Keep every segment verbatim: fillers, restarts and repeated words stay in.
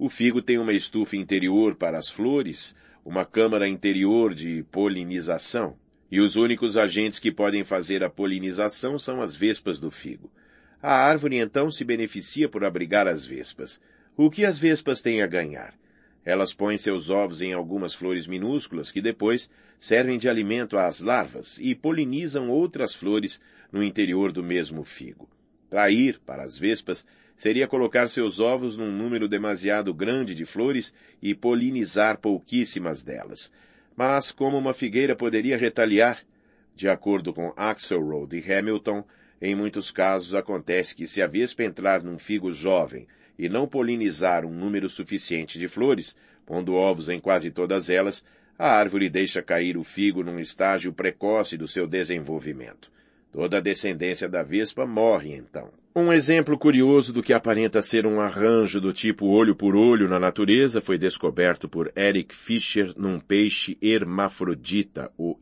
O figo tem uma estufa interior para as flores, uma câmara interior de polinização, e os únicos agentes que podem fazer a polinização são as vespas do figo. A árvore, então, se beneficia por abrigar as vespas. O que as vespas têm a ganhar? Elas põem seus ovos em algumas flores minúsculas que depois servem de alimento às larvas e polinizam outras flores no interior do mesmo figo. Trair, para as vespas, seria colocar seus ovos num número demasiado grande de flores e polinizar pouquíssimas delas. Mas como uma figueira poderia retaliar? De acordo com Axelrod e Hamilton, em muitos casos acontece que se a vespa entrar num figo jovem e não polinizar um número suficiente de flores, pondo ovos em quase todas elas, a árvore deixa cair o figo num estágio precoce do seu desenvolvimento. Toda a descendência da vespa morre, então. Um exemplo curioso do que aparenta ser um arranjo do tipo olho por olho na natureza foi descoberto por Eric Fischer num peixe hermafrodita, o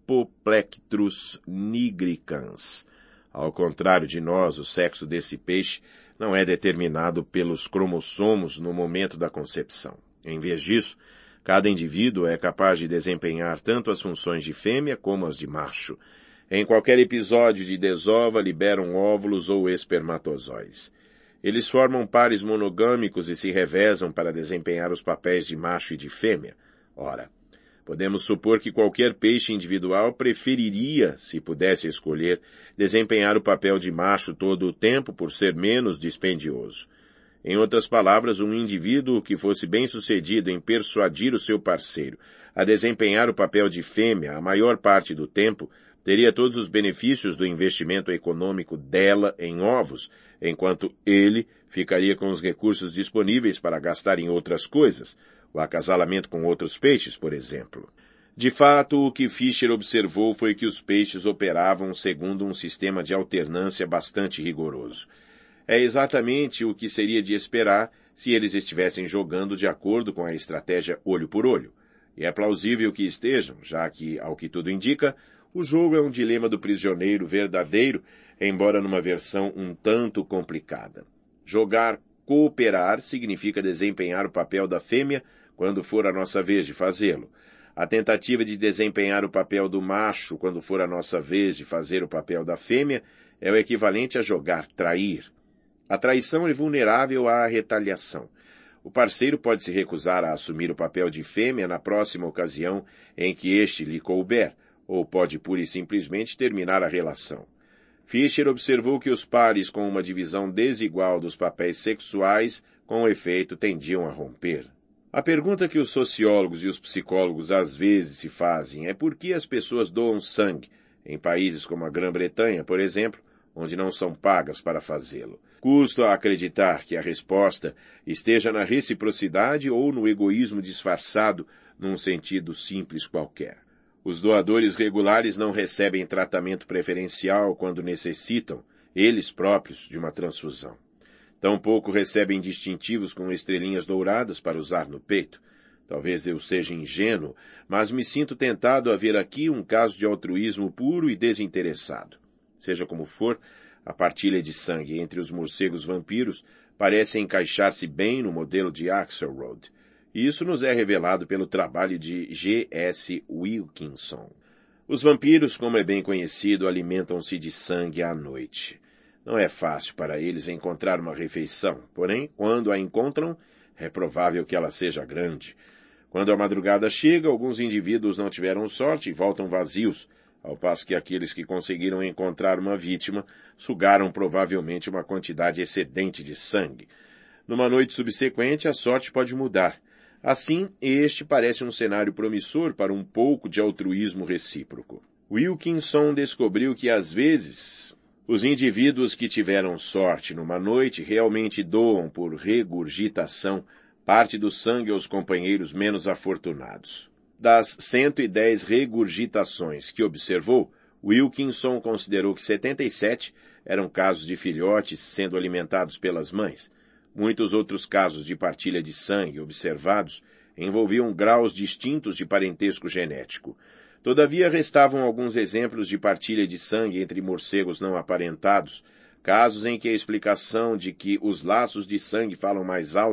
Hippoplectrus nigricans. Ao contrário de nós, o sexo desse peixe não é determinado pelos cromossomos no momento da concepção. Em vez disso, cada indivíduo é capaz de desempenhar tanto as funções de fêmea como as de macho. Em qualquer episódio de desova, liberam óvulos ou espermatozoides. Eles formam pares monogâmicos e se revezam para desempenhar os papéis de macho e de fêmea. Ora, podemos supor que qualquer peixe individual preferiria, se pudesse escolher, desempenhar o papel de macho todo o tempo por ser menos dispendioso. Em outras palavras, um indivíduo que fosse bem-sucedido em persuadir o seu parceiro a desempenhar o papel de fêmea a maior parte do tempo, teria todos os benefícios do investimento econômico dela em ovos, enquanto ele ficaria com os recursos disponíveis para gastar em outras coisas, o acasalamento com outros peixes, por exemplo. De fato, o que Fischer observou foi que os peixes operavam segundo um sistema de alternância bastante rigoroso. É exatamente o que seria de esperar se eles estivessem jogando de acordo com a estratégia olho por olho. E é plausível que estejam, já que, ao que tudo indica, o jogo é um dilema do prisioneiro verdadeiro, embora numa versão um tanto complicada. Jogar cooperar significa desempenhar o papel da fêmea quando for a nossa vez de fazê-lo. A tentativa de desempenhar o papel do macho quando for a nossa vez de fazer o papel da fêmea é o equivalente a jogar trair. A traição é vulnerável à retaliação. O parceiro pode se recusar a assumir o papel de fêmea na próxima ocasião em que este lhe couber, ou pode pura e simplesmente terminar a relação. Fischer observou que os pares com uma divisão desigual dos papéis sexuais, com efeito, tendiam a romper. A pergunta que os sociólogos e os psicólogos às vezes se fazem é por que as pessoas doam sangue, em países como a Grã-Bretanha, por exemplo, onde não são pagas para fazê-lo. Custo a acreditar que a resposta esteja na reciprocidade ou no egoísmo disfarçado num sentido simples qualquer. Os doadores regulares não recebem tratamento preferencial quando necessitam, eles próprios, de uma transfusão. Tampouco recebem distintivos com estrelinhas douradas para usar no peito. Talvez eu seja ingênuo, mas me sinto tentado a ver aqui um caso de altruísmo puro e desinteressado. Seja como for, a partilha de sangue entre os morcegos vampiros parece encaixar-se bem no modelo de Axelrod. E isso nos é revelado pelo trabalho de G S Wilkinson. Os vampiros, como é bem conhecido, alimentam-se de sangue à noite. Não é fácil para eles encontrar uma refeição, porém, quando a encontram, é provável que ela seja grande. Quando a madrugada chega, alguns indivíduos não tiveram sorte e voltam vazios, ao passo que aqueles que conseguiram encontrar uma vítima sugaram provavelmente uma quantidade excedente de sangue. Numa noite subsequente, a sorte pode mudar. Assim, este parece um cenário promissor para um pouco de altruísmo recíproco. Wilkinson descobriu que, às vezes, os indivíduos que tiveram sorte numa noite realmente doam por regurgitação parte do sangue aos companheiros menos afortunados. Das cento e dez regurgitações que observou, Wilkinson considerou que setenta e sete eram casos de filhotes sendo alimentados pelas mães. Muitos outros casos de partilha de sangue observados envolviam graus distintos de parentesco genético. Todavia, restavam alguns exemplos de partilha de sangue entre morcegos não aparentados, casos em que a explicação de que os laços de sangue falam mais alto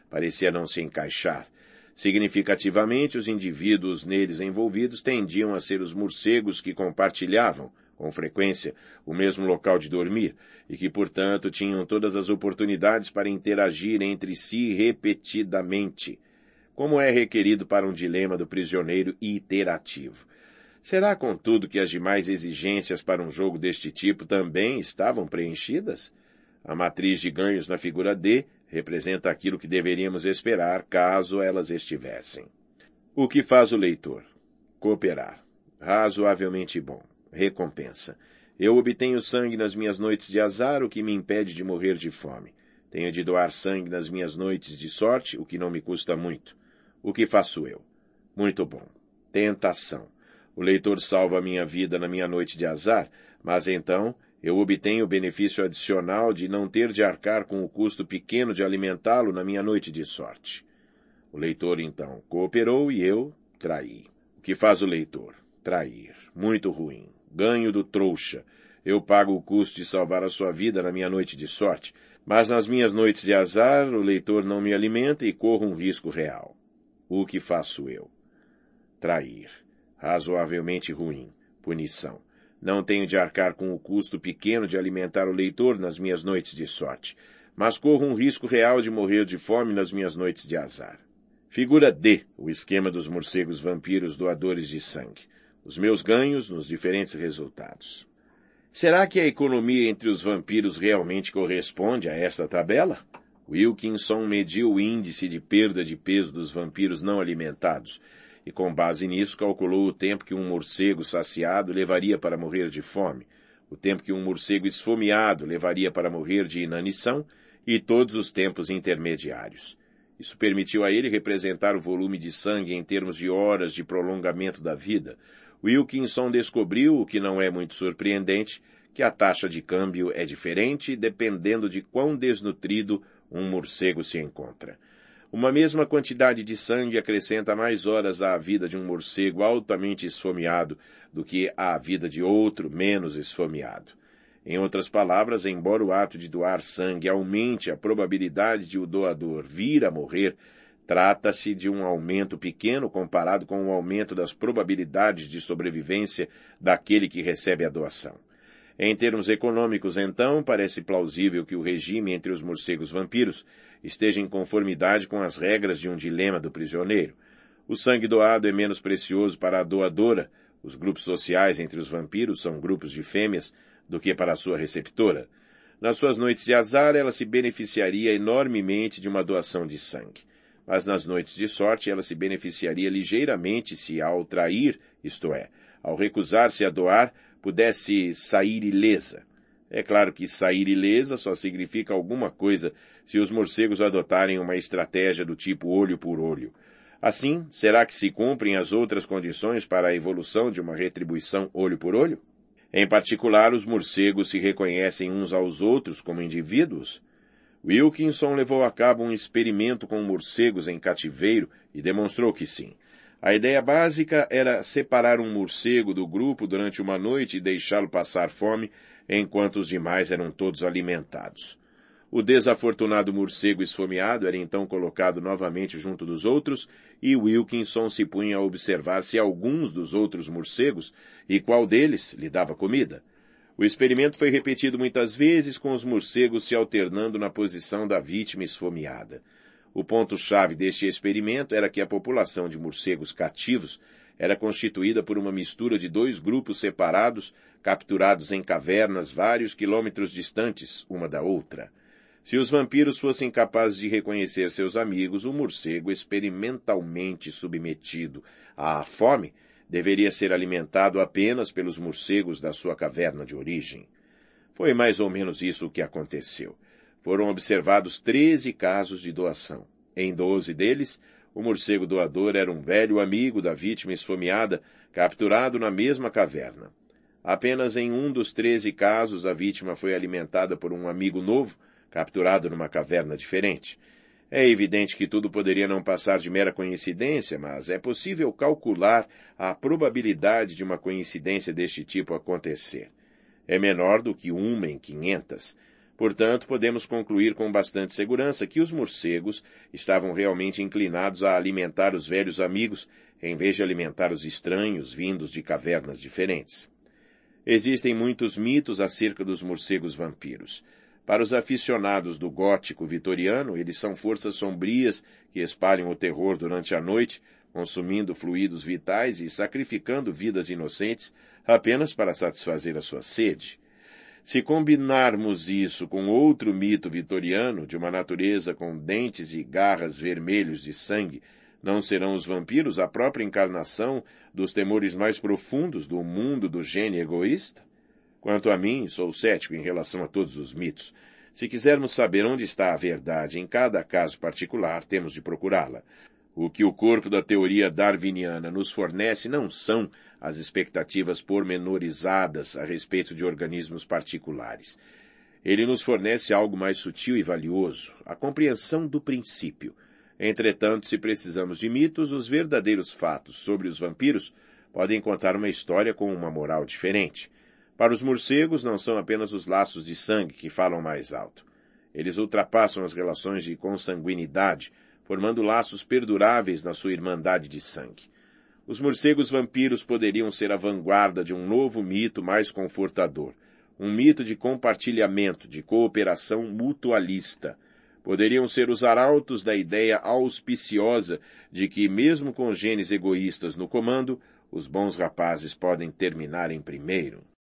parecia não se encaixar. Significativamente, os indivíduos neles envolvidos tendiam a ser os morcegos que compartilhavam, com frequência, o mesmo local de dormir, e que, portanto, tinham todas as oportunidades para interagir entre si repetidamente, como é requerido para um dilema do prisioneiro iterativo. Será, contudo, que as demais exigências para um jogo deste tipo também estavam preenchidas? A matriz de ganhos na figura D representa aquilo que deveríamos esperar caso elas estivessem. O que faz o leitor? Cooperar. Razoavelmente bom. Recompensa. Eu obtenho sangue nas minhas noites de azar, o que me impede de morrer de fome. Tenho de doar sangue nas minhas noites de sorte, o que não me custa muito. O que faço eu? Muito bom. Tentação. O leitor salva a minha vida na minha noite de azar, mas então eu obtenho o benefício adicional de não ter de arcar com o custo pequeno de alimentá-lo na minha noite de sorte. O leitor, então, cooperou e eu traí. O que faz o leitor? Trair. Muito ruim. Ganho do trouxa. Eu pago o custo de salvar a sua vida na minha noite de sorte, mas nas minhas noites de azar o leitor não me alimenta e corro um risco real. O que faço eu? Trair. Razoavelmente ruim. Punição. Não tenho de arcar com o custo pequeno de alimentar o leitor nas minhas noites de sorte, mas corro um risco real de morrer de fome nas minhas noites de azar. Figura D, o esquema dos morcegos vampiros doadores de sangue. Os meus ganhos nos diferentes resultados. Será que a economia entre os vampiros realmente corresponde a esta tabela? Wilkinson mediu o índice de perda de peso dos vampiros não alimentados, e com base nisso calculou o tempo que um morcego saciado levaria para morrer de fome, o tempo que um morcego esfomeado levaria para morrer de inanição e todos os tempos intermediários. Isso permitiu a ele representar o volume de sangue em termos de horas de prolongamento da vida. Wilkinson descobriu, o que não é muito surpreendente, que a taxa de câmbio é diferente dependendo de quão desnutrido um morcego se encontra. Uma mesma quantidade de sangue acrescenta mais horas à vida de um morcego altamente esfomeado do que à vida de outro menos esfomeado. Em outras palavras, embora o ato de doar sangue aumente a probabilidade de o doador vir a morrer, trata-se de um aumento pequeno comparado com o aumento das probabilidades de sobrevivência daquele que recebe a doação. Em termos econômicos, então, parece plausível que o regime entre os morcegos vampiros esteja em conformidade com as regras de um dilema do prisioneiro. O sangue doado é menos precioso para a doadora, os grupos sociais entre os vampiros são grupos de fêmeas, do que para a sua receptora. Nas suas noites de azar, ela se beneficiaria enormemente de uma doação de sangue. Mas nas noites de sorte, ela se beneficiaria ligeiramente se, ao trair, isto é, ao recusar-se a doar, pudesse sair ilesa. É claro que sair ilesa só significa alguma coisa se os morcegos adotarem uma estratégia do tipo olho por olho. Assim, será que se cumprem as outras condições para a evolução de uma retribuição olho por olho? Em particular, os morcegos se reconhecem uns aos outros como indivíduos? Wilkinson levou a cabo um experimento com morcegos em cativeiro e demonstrou que sim. A ideia básica era separar um morcego do grupo durante uma noite e deixá-lo passar fome, enquanto os demais eram todos alimentados. O desafortunado morcego esfomeado era então colocado novamente junto dos outros e Wilkinson se punha a observar se alguns dos outros morcegos e qual deles lhe dava comida. O experimento foi repetido muitas vezes com os morcegos se alternando na posição da vítima esfomeada. O ponto-chave deste experimento era que a população de morcegos cativos era constituída por uma mistura de dois grupos separados, capturados em cavernas vários quilômetros distantes uma da outra. Se os vampiros fossem capazes de reconhecer seus amigos, o morcego experimentalmente submetido à fome deveria ser alimentado apenas pelos morcegos da sua caverna de origem. Foi mais ou menos isso o que aconteceu. Foram observados treze casos de doação. Em doze deles, o morcego doador era um velho amigo da vítima esfomeada, capturado na mesma caverna. Apenas em um dos treze casos a vítima foi alimentada por um amigo novo, capturado numa caverna diferente. É evidente que tudo poderia não passar de mera coincidência, mas é possível calcular a probabilidade de uma coincidência deste tipo acontecer. É menor do que uma em quinhentas. Portanto, podemos concluir com bastante segurança que os morcegos estavam realmente inclinados a alimentar os velhos amigos, em vez de alimentar os estranhos vindos de cavernas diferentes. Existem muitos mitos acerca dos morcegos vampiros. Para os aficionados do gótico vitoriano, eles são forças sombrias que espalham o terror durante a noite, consumindo fluidos vitais e sacrificando vidas inocentes apenas para satisfazer a sua sede. Se combinarmos isso com outro mito vitoriano, de uma natureza com dentes e garras vermelhos de sangue, não serão os vampiros a própria encarnação dos temores mais profundos do mundo do gênio egoísta? Quanto a mim, sou cético em relação a todos os mitos. Se quisermos saber onde está a verdade em cada caso particular, temos de procurá-la. O que o corpo da teoria darwiniana nos fornece não são as expectativas pormenorizadas a respeito de organismos particulares. Ele nos fornece algo mais sutil e valioso, a compreensão do princípio. Entretanto, se precisamos de mitos, os verdadeiros fatos sobre os vampiros podem contar uma história com uma moral diferente. Para os morcegos, não são apenas os laços de sangue que falam mais alto. Eles ultrapassam as relações de consanguinidade, formando laços perduráveis na sua irmandade de sangue. Os morcegos vampiros poderiam ser a vanguarda de um novo mito mais confortador, um mito de compartilhamento, de cooperação mutualista. Poderiam ser os arautos da ideia auspiciosa de que, mesmo com genes egoístas no comando, os bons rapazes podem terminar em primeiro.